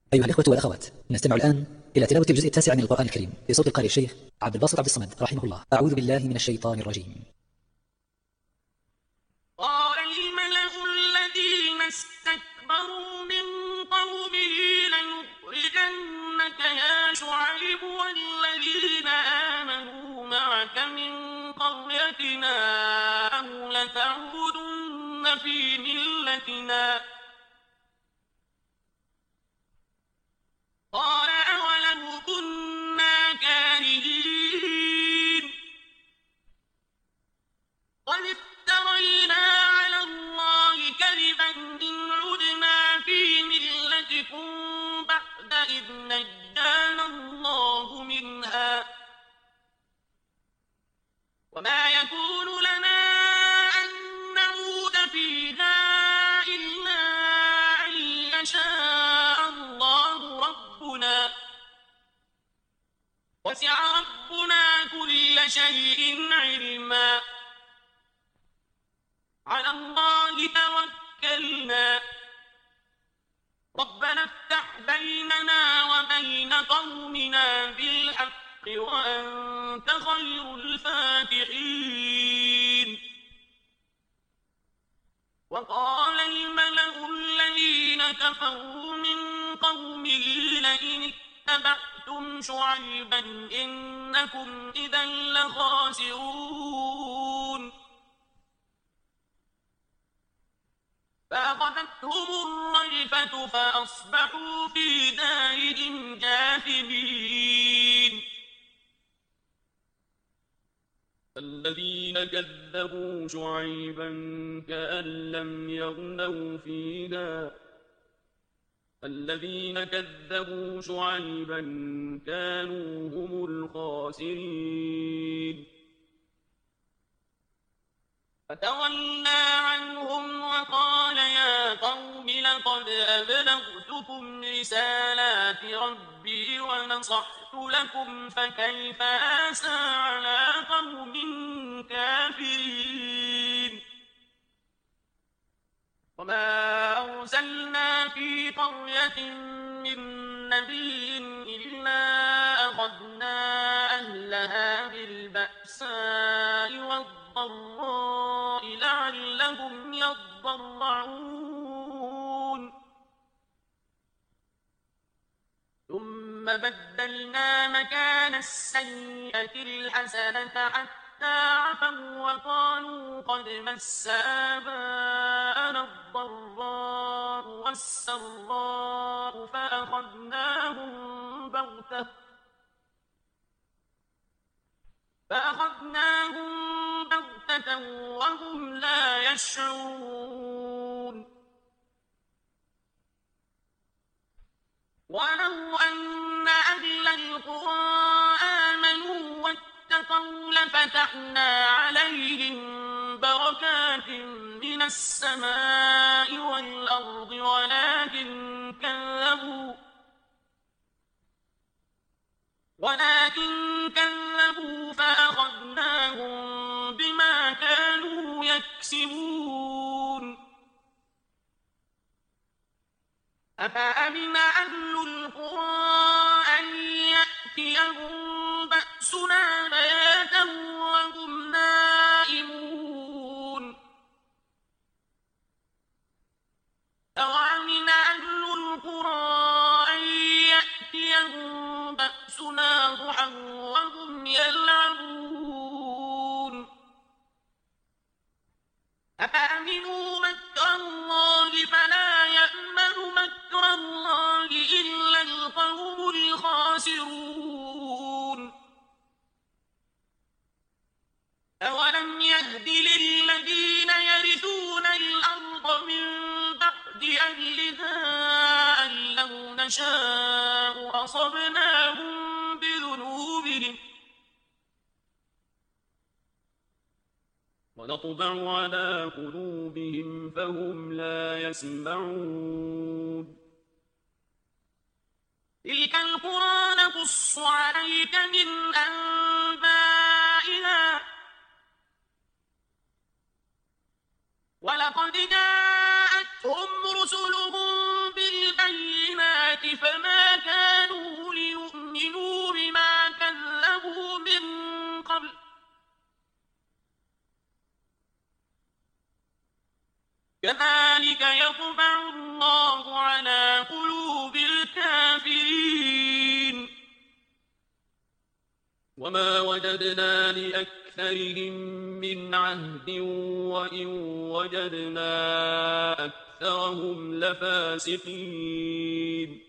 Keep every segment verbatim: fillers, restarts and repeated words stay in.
أيها الإخوة والأخوات، نستمع الآن إلى تلاوة الجزء التاسع من القرآن الكريم بصوت القارئ الشيخ عبد الباسط عبد الصمد رحمه الله. أعوذ بالله من الشيطان الرجيم. قال الملأ الذين استكبروا من قومه لنخرجنك يا شعيب والذين آمنوا معك من قريتنا أو لتعودن في ملتنا. قال أولو كنا كارهين قد افترينا على الله كذبا إن عدنا في ملتكم بعد إذ نجانا الله منها وما يكون لنا أن نعود فيها إلا أن يشاء الله ربنا وسع ربنا كل شيء علما على الله توكلنا ربنا افتح بيننا وبين قومنا بالحق وأنت خير الفاتحين. وقال الملأ الذين كفروا من قومه لئن اتبعتم شعيبا إنكم إذا لخاسرون فأخذتهم الرجفة فأصبحوا في دارهم جاثمين. الذين كذبوا شعيبا كأن لم يغنوا فيها الذين كذبوا شعيبا كانوا هم الخاسرين. فتولى عنهم وقال يا قوم لقد أبلغتكم رسالات ربي ونصحت لكم فكيف آسى على قوم كافرين. وما أرسلنا في قرية من نبي إلا أخذنا أهلها بالبأساء والضراء لعلهم يضرعون ثم بدلنا مكان السيئة الحسنة حتى عفوا وقالوا قد مس آباءنا الضراء والسراء فأخذناهم بغتة فأخذناهم بغتة وهم لا يشعرون. ولو أن أهل القرى آمنوا واتقوا لفتحنا عليهم بركات من السماء والأرض ولكن كذبوا ولكن كذبوا فأخذناهم بما كانوا يكسبون. أفأمن أهل القرى أن يأتيهم بأسنا بياتا وهم نائمون أوأمن أهل القرى أن يأتيهم بأسنا ضحى وهم يلعبون أفأمنوا مكر الله فلا يأمن مكر الله إلا القوم الخاسرون. أولم يهد للذين يرثون الأرض من بعد أهلها أن لو نشاء أصبناهم بذنوبهم ونطبع على قلوبهم فهم لا يسمعون. تلك القرى نقص عليك من أنبائها ولقد جاءتهم رسلهم بالبينات فما وجدنا لأكثرهم من عهد وإن وجدنا أكثرهم لفاسقين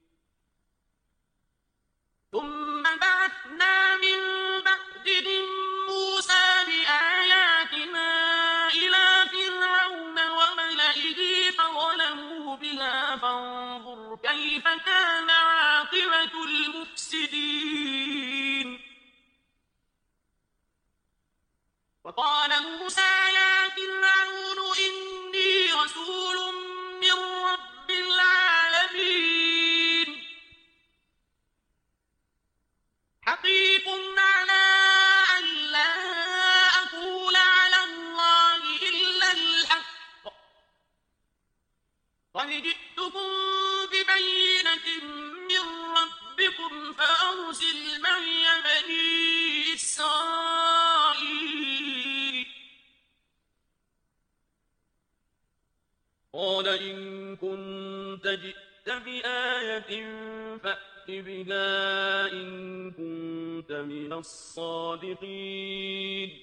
ثم بعثنا من بعدهم موسى بآياتنا إلى فرعون وملئه فظلموا بها فانظر كيف كان عاقبة المفسدين وقال موسى يا فرعون إني رسول من رب العالمين حقيق على أن لا أقول على الله إلا الحق قد جئتكم ببينة من ربكم فأرسل معي بني إسرائيل قال إن كنت جئت بآية فأت بها إن كنت من الصادقين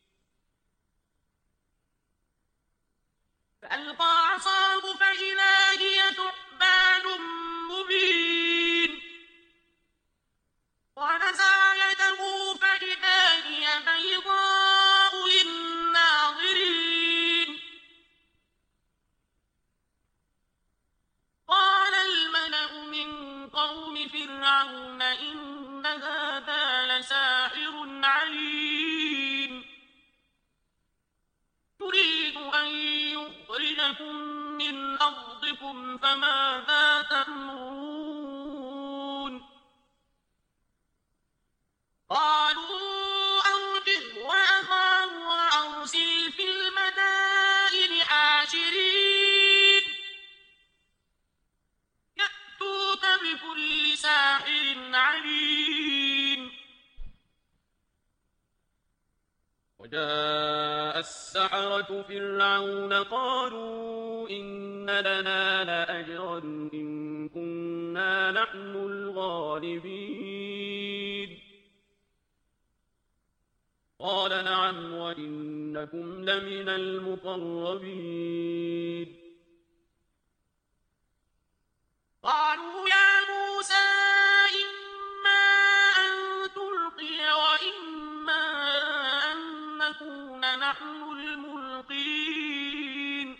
فألقى عصاه فإذا هي ثعبان مبين ونزع يده فإذا هي بيضاء للناظرين قال الملأ من قوم فرعون إن هذا لساحر عليم يريد أن يخرجكم من أرضكم فماذا تأمرون قالوا أرجه وأخاه وأرسل في المدائن حاشرين يأتوك بكل ساحر عليم وجاء السحرة فرعون قالوا إن لنا لأجرا إن كنا نحن الغالبين قال نعم وإنكم لمن المقربين قالوا يا موسى إما أن تلقي وإما أن نكون نحن الملقين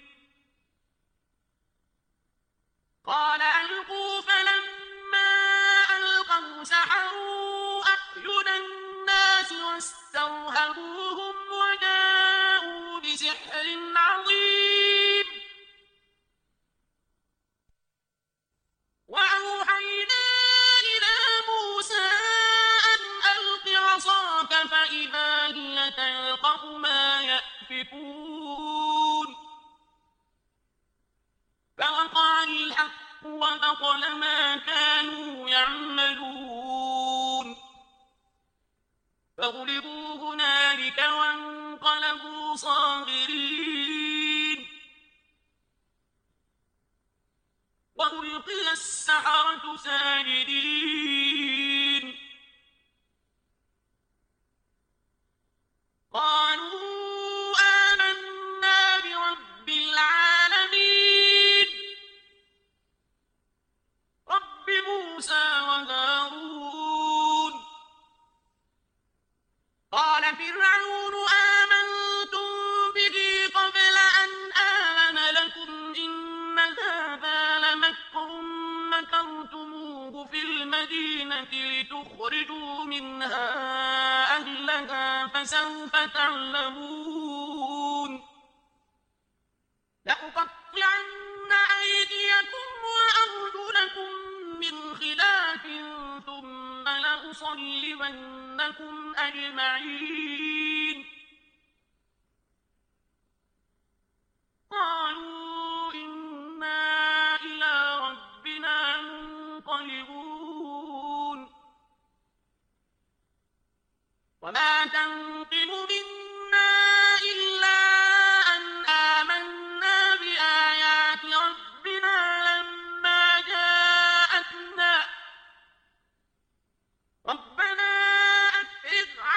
قال ألقوا فلما ألقوا سحروا أعين الناس واسترهبوهم وجاءوا بسحر عظيم وأوحينا إلى موسى أن ألق عصاك فإذا هي تلقف ما يأفكون فوقع الحق وبطل ما كانوا يعملون فغلبوا هنالك وانقلبوا صاغرين وألقي السحرة ساجدين قالوا آمنا برب العالمين رب موسى وهارون قال فرعون آمنتم به قبل أن آذن لكم إن هذا لمكر مكرتموه في المدينة لتخرجوا منها أهلها فسوف تعلمون لأقطعن أيديكم وأرجلكم من خلاف ثم لأصلبنكم أجمعين قالوا إنا إلى ربنا منقلبون وما تنقم منا إلا أن آمنا بآيات ربنا لما جاءتنا ربنا أفرغ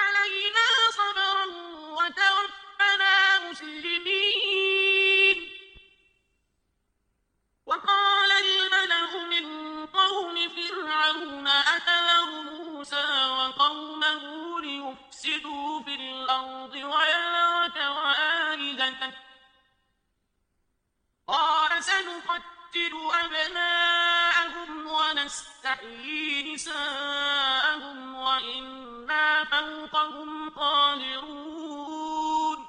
ونستحيي نساءهم وإنا فوقهم قاهرون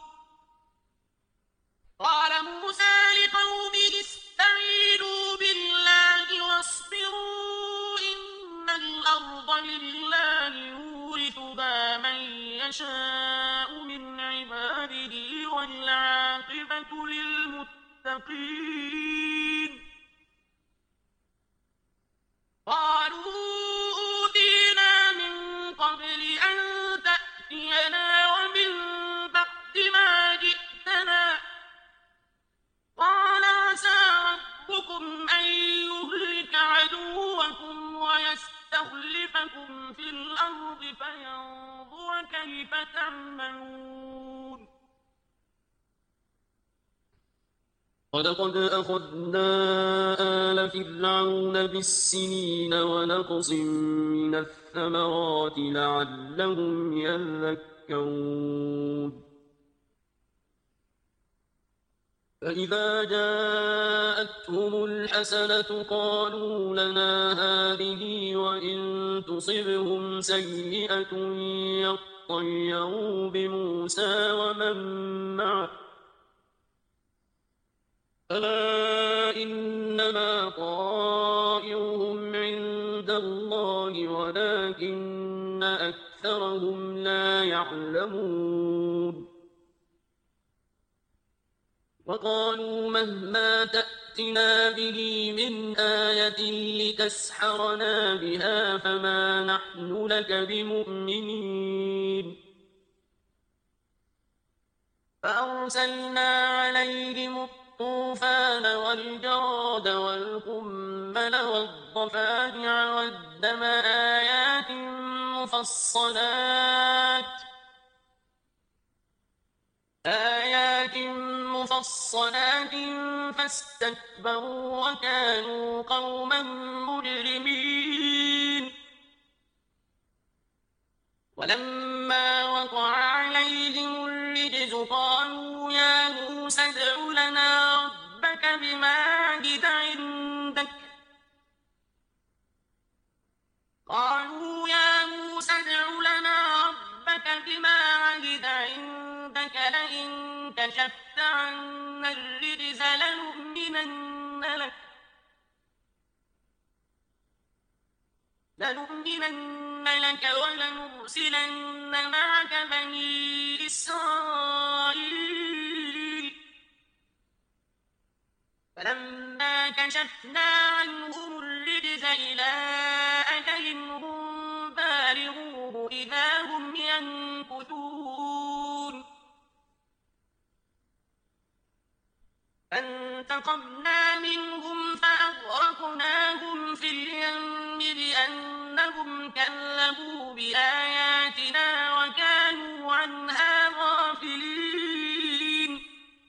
قال موسى لقومه استعينوا بالله واصبروا إن الأرض لله يورثها من يشاء من عباده والعاقبة للمتقين قالوا أوذينا من قبل أن تأتينا ومن بعد ما جئتنا قال عسى ربكم أن يهلك عدوكم ويستخلفكم في الأرض فينظر كيف تعملون ولقد أخذنا آل فرعون بالسنين ونقص من الثمرات لعلهم يذكرون فإذا جاءتهم الحسنة قالوا لنا هذه وإن تصبهم سيئة يطيروا بموسى ومن معه ألا إنما طائرهم عند الله ولكن أكثرهم لا يعلمون وقالوا مهما تأتنا به من آية لتسحرنا بها فما نحن لك بمؤمنين فأرسلنا عليهم الطوفان والجراد والقمل والضفادع والدم آيات مفصلات آيات مفصلات فاستكبروا وكانوا قوما مجرمين ولما وقع عليهم الرجز قالوا يا موسى ادع لنا ربك بما عهد عندك قالوا يا موسى ادع لنا ربك بما عهد عندك لئن كشفت عنا الرجز لنؤمنن لك لنؤمنن لك ولنرسلن معك بني إسرائيل فلما كشفنا عنهم الرجز إلى أجل هم بالغوه إذا هم ينكثون فانتقمنا منهم فأغرقناهم في اليم بأنهم كذبوا بآياتنا وكانوا عنها غافلين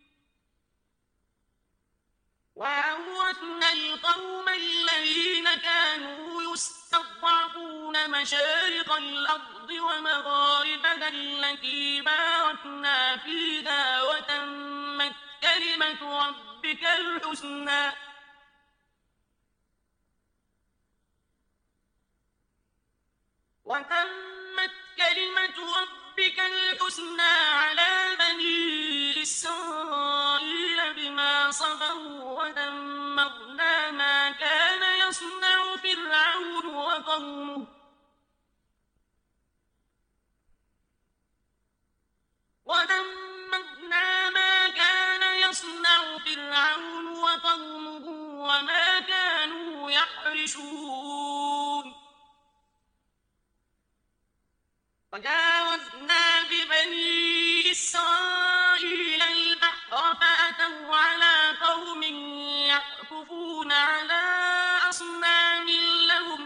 وأورثنا القوم الذين كانوا يستضعفون مشارق الأرض ومغاربها التي باركنا فيها وتمت كلمة ربك الحسنى وتمت كلمة ربك الحسنى على بني إسرائيل بما صبروا ودمرنا ما كان يصنع فرعون وقومه ودمرنا ما كان يصنع فرعون وقومه وما كانوا يحرشون وجاوزنا ببني إسرائيل البحر فأتوا على قوم يعكفون على أصنام لهم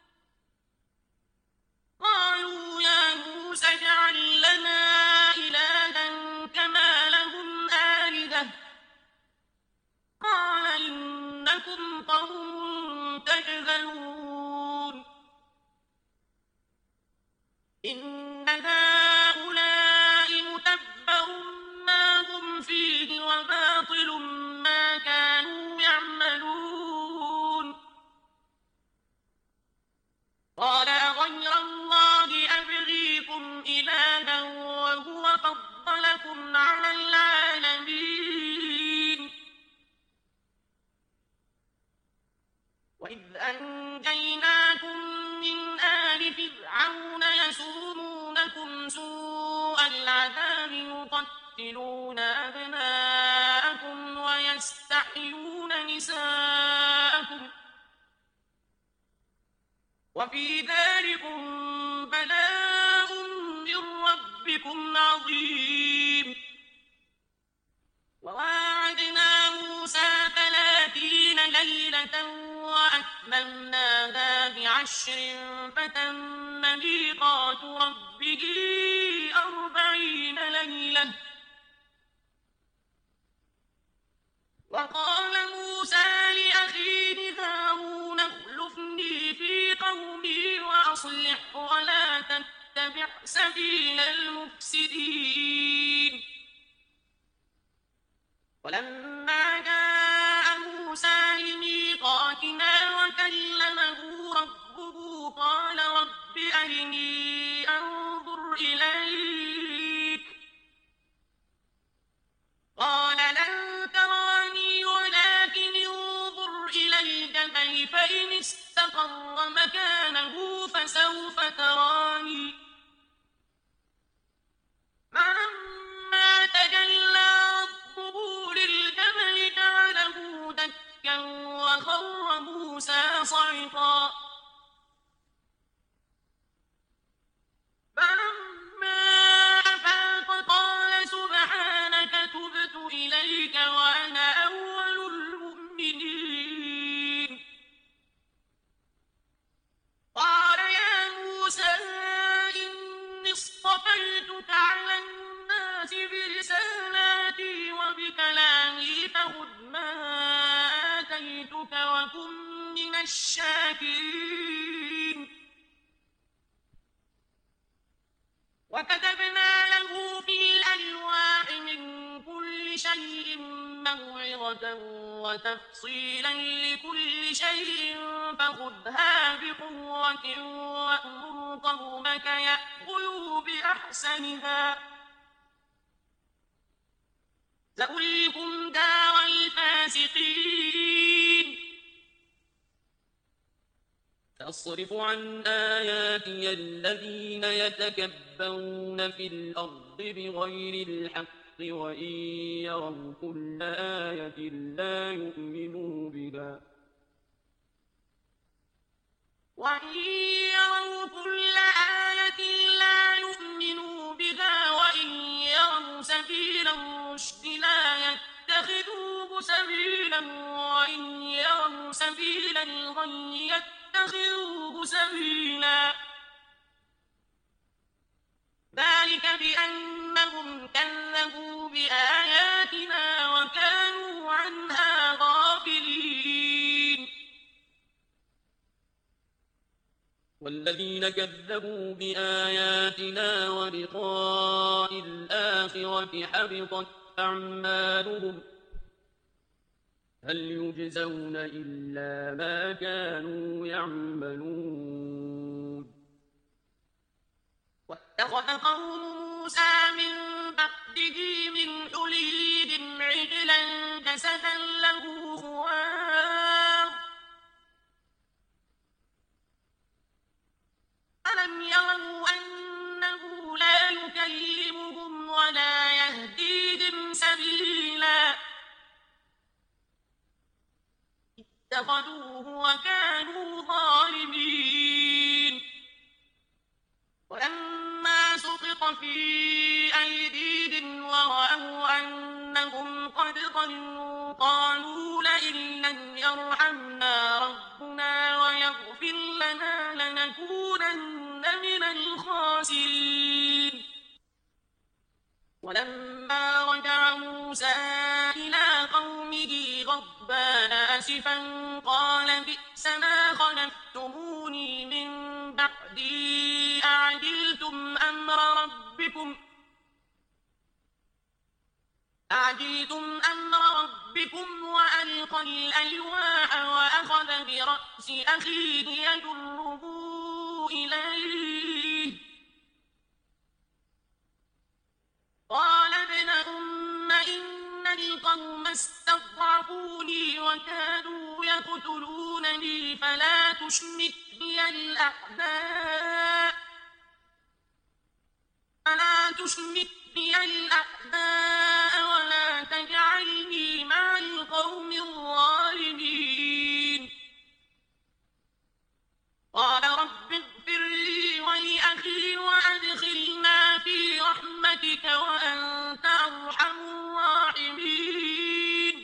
قالوا يا موسى اجعل لنا إلها كما لهم آلهة قال إنكم قوم تجهلون إن هؤلاء متبر ما هم فيه وباطل ما كانوا يعملون نجيناكم من آل فرعون يسومونكم سوء العذاب يقتلون أبناءكم ويستحيون نساءكم وفي ذلكم بلاء من ربكم عظيم. وواعدنا موسى ثلاثين ليلة وأتممناها بعشر فتم ميقات ربه أربعين ليلة. وقال موسى لأخيه هارون اخلفني في قومي وأصلح ولا تتبع سبيل المفسدين. ولما جاء موسى لميقاتنا وكلمه ربه قال رب أرني أنظر إليك قال لن تراني ولكن انظر إلى الجبل فإن استقر مكانه فسوف تراني. فلما تجلى ربه للجبل جعله دكا وخر موسى صعقا. فلما أفاق قال سبحانك تبت إليك وأنا أول المؤمنين. قال يا موسى إني اصطفيتك على الناس برسالاتي وبكلامي فخذ ما آتيتك وكن من الشاكرين. وكتبنا له في الألواح من كل شيء موعظة وتفصيلا لكل شيء فخذها بقوة وأمر قومك يأخذوا بأحسنها سأريكم دار الفاسقين. سأصرف عن آياتي الذين يتكبرون في الأرض بغير الحق وإن يروا كل آية لا يؤمنوا بها وإن يروا كل آية لا يؤمنوا بها وإن يروا سبيل الرشد لا يتخذوه سبيلا وإن يروا سبيل الغي يتخذوه سبيلا. ذلك بأنهم كذبوا بآياتنا وكانوا عنها غافلين. والذين كذبوا بآياتنا ولقاء الآخرة حبطت أعمالهم هل يجزون إلا ما كانوا يعملون. واتخذ قوم موسى من بعده من حليهم عجلا جسدا له خوار ألم يروا أنه لا يكلمهم ولا يهديهم سبيلا اتخذوه وكانوا ظالمين. ولما سقط في أيديهم ورأوا أنهم قد ضلوا قالوا لئن لم يرحمنا ربنا ويغفر لنا لنكونن من الخاسرين. ولما رجع موسى إلى قومه غضبان آسفا قال بئس ما خلفتموني من بعدي أعجلتم أمر ربكم أعجلتم أمر ربكم وألقى الألواح وأخذ برأس أخيه يجره إليه قال ابن أم إن القوم استضعفوني وكادوا تقتلونني فلا تشمت بي الأعداء فلا تشمت بي الأعداء ولا تجعلني مع القوم الظالمين. قال رب اغفر لي ولأخي وأدخلنا في رحمتك وأنت أرحم الراحمين.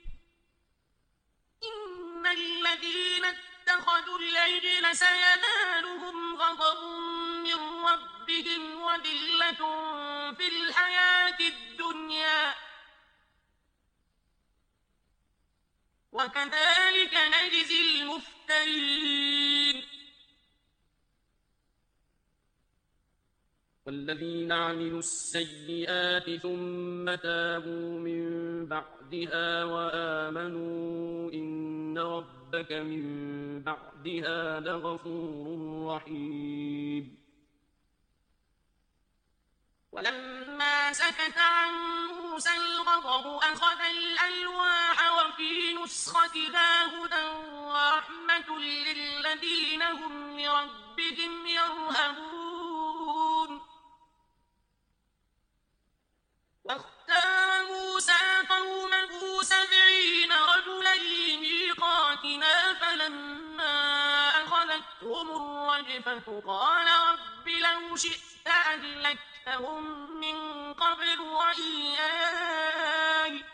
إن الذين اتخذوا العجل سينالهم غضب من ربهم وذلة في الحياة الدنيا وكذلك نجزي المفترين. والذين عملوا السيئات ثم تابوا من بعدها وآمنوا إن ربك من بعدها لغفور رحيم. ولما سكت عن موسى الغضب أخذ الألواح وفي نسختها هدى ورحمة للذين هم لربهم يرهبون. واختار موسى قومه سبعين رجلا لميقاتنا فلما أخذتهم الرجفة قال رب لو شئت أهلكتهم من قبل وإياي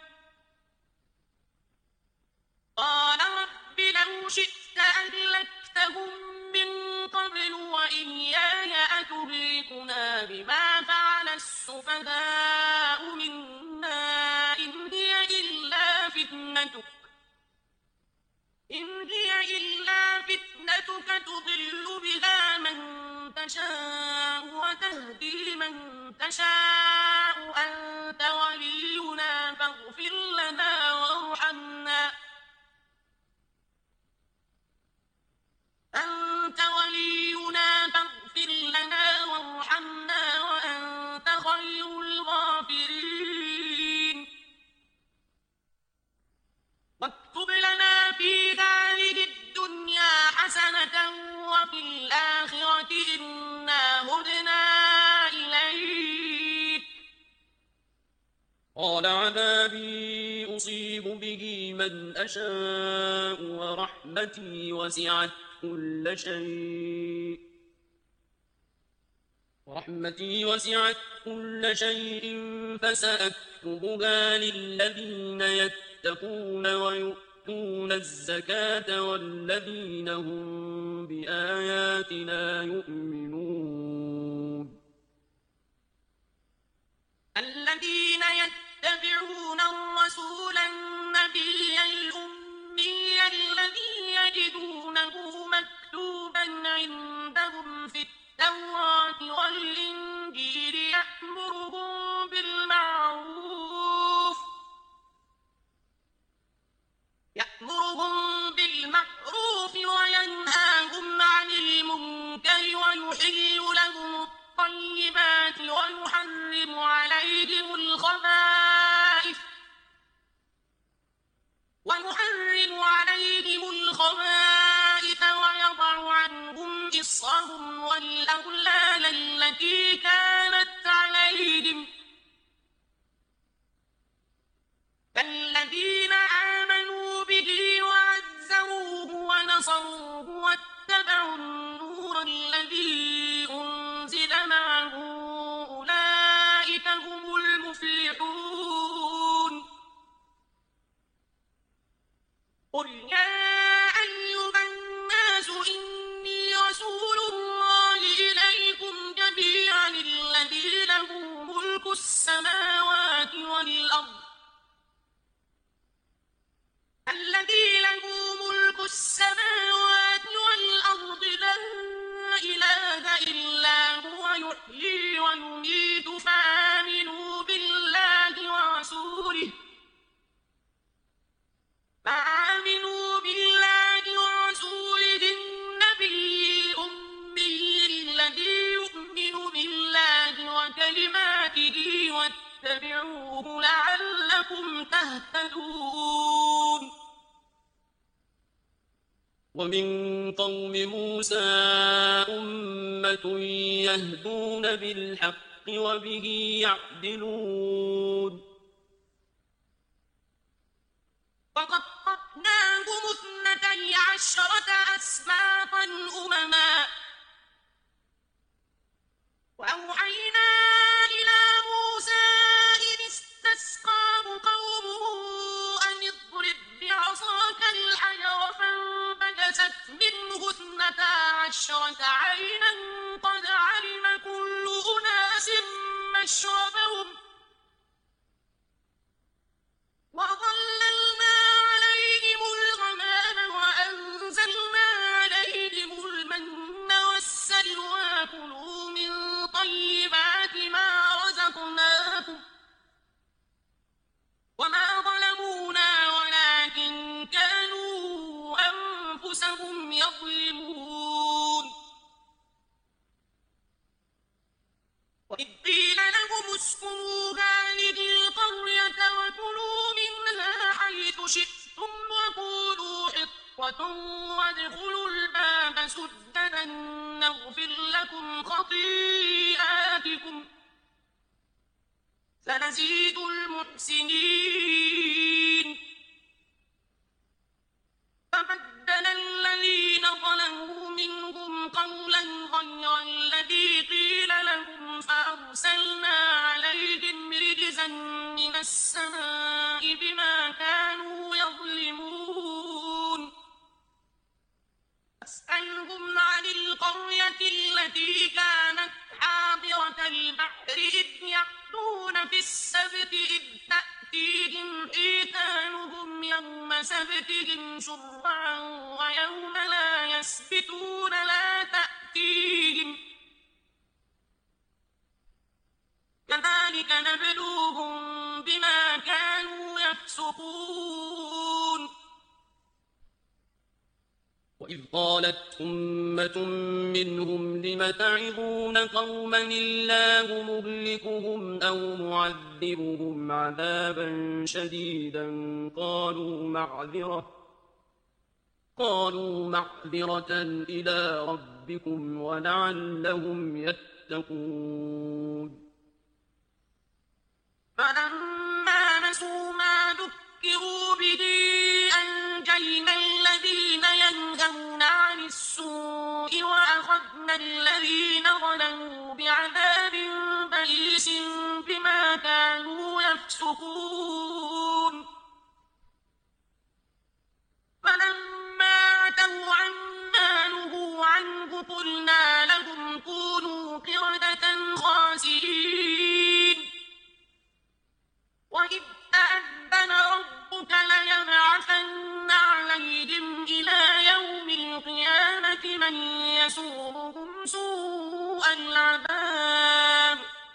قال رب لو شئت أهلكتهم من قبل وإياي أتهلكنا بما فعل السفهاء منا إن هي إلا فتنتك إن هي إلا فتنتك تضل بها من تشاء وتهدي من تشاء أنت ولينا فاغفر لنا وارحمنا أنت ولينا فاغفر لنا وارحمنا وأنت خير الغافرين. واكتب لنا في هذه الدنيا حسنة وفي الآخرة إنا هدنا إليك. قال عذابي أصيب به من أشاء ورحمتي وسعت كل شيء ورحمتي وسعت كل شيء فسأكتبها للذين يتقون ويؤتون الزكاة والذين هم بآياتنا يؤمنون. الذين يتبعون الرسول النبي الأمي الذي يجدونه مكتوبا عندهم في التوراة والإنجيل يأمرهم بالمعروف يأمرهم بالمعروف وينهاهم عن المنكر ويحل لهم الطيبات ويحرم عليهم الخبائث ويحرم عليهم الخبائث ويضع عنهم إصرهم والأغلال التي كانت عليهم. فالذين آمنوا به وعزروه ونصروه واتبعوا النور الذي أنزل معه أولئك هم المفلحون. قل يا أيها الناس إني رسول الله إليكم جميعا الذي له ملك السماوات والأرض الذي له ملك السماوات والأرض لا إله إلا هو يحيي ويميت فآمنوا بالله ورسوله فآمنوا بالله ورسوله النبي الأمي الذي يؤمن بالله وكلماته واتبعوه لعلكم تهتدون. ومن قوم موسى أمة يهدون بالحق وبه يعدلون وقطعناهم اثنتي عشرة أسباطا أمما وأوحينا إلى موسى إذ استسقاه قومه أن اضرب بعصاك الحجر فانبجست منه اثنتا عشرة عينا قد علم كل أناس مشربهم وظللنا عليهم الغمام وأنزلنا عليهم المن والسلوى كلوا من طيبات ما رزقناكم وما ظلمونا ولكن كانوا أنفسهم يظلمون وإذ قيل لهم اسكنوا هذه القرية وكلوا منها حيث شئتم وقولوا حطة وادخلوا الباب سددا نغفر لكم خطيئاتكم سنزيد المحسنين فبدل الذين ظلموا منهم قولا غير الذي قيل لهم فأرسلنا عليهم رجزا من السماء بما كانوا يظلمون أسألهم عن القرية التي كانت حاضرة البحر إذ يعدون في السبت إذ تأتيهم حيتانهم يوم سبتهم شرعا ويوم لا يسبتون لا تأتيهم كذلك نبلوهم بما كانوا يفسقون وإذ قالت أمة منهم لم تعظون قوما الله مهلكهم أو معذبهم عذابا شديدا قالوا معذرة قالوا معذرة إلى ربكم ولعلهم يتقون فلما نسوا ما ذكروا به أنجينا الذين ينهون عن السوء وأخذنا الذين ظلموا بعذاب بئيس بما كانوا يفسقون فلما عتوا عما نهوا عنه قلنا لهم كونوا قردة خاسئين وإذ تأذن ربك ليبعثن عليهم إلى يوم القيامة من يسومهم سوء العذاب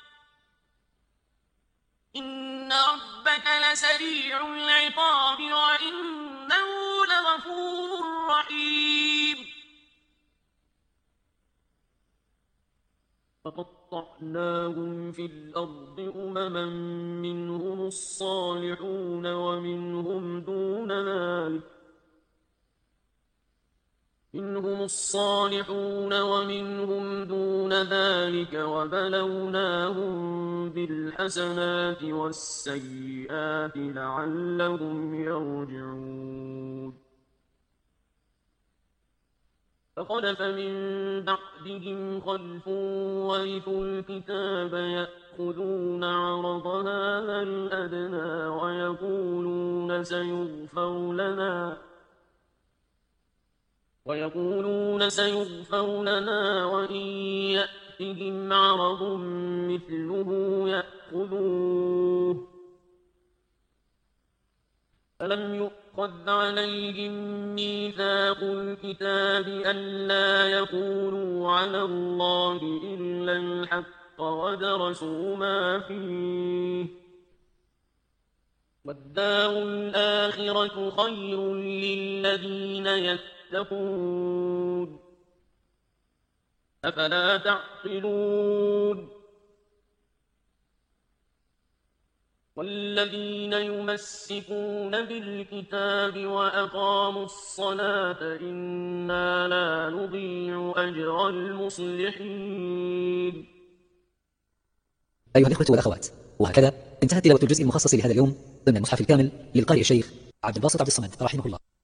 إن ربك لسريع العقاب وإنه لغفور رحيم فقطعناهم في الأرض أمما منهم الصالحون ومنهم دون ذلك منهم الصالحون ومنهم دون ذلك وبلوناهم بالحسنات والسيئات لعلهم يرجعون فخلف من بعدهم خلف ورثوا الكتاب يأخذون عرض هذا الأدنى ويقولون سيغفر لنا ويقولون سيغفر لنا وإن يأتهم عرض مثله يأخذوه ألم يؤخذ عليهم ميثاق الكتاب ألا يقولوا على الله إلا الحق ودرسوا ما فيه والدار الآخرة خير للذين يتقون أفلا تعقلون والذين يمسكون بالكتاب وأقاموا الصلاة إنا لا نضيع أجر المصلحين. أيها الإخوة والأخوات، وهكذا انتهت تلاوة الجزء المخصص لهذا اليوم ضمن المصحف الكامل للقارئ الشيخ عبد الباسط عبد الصمد رحمه الله.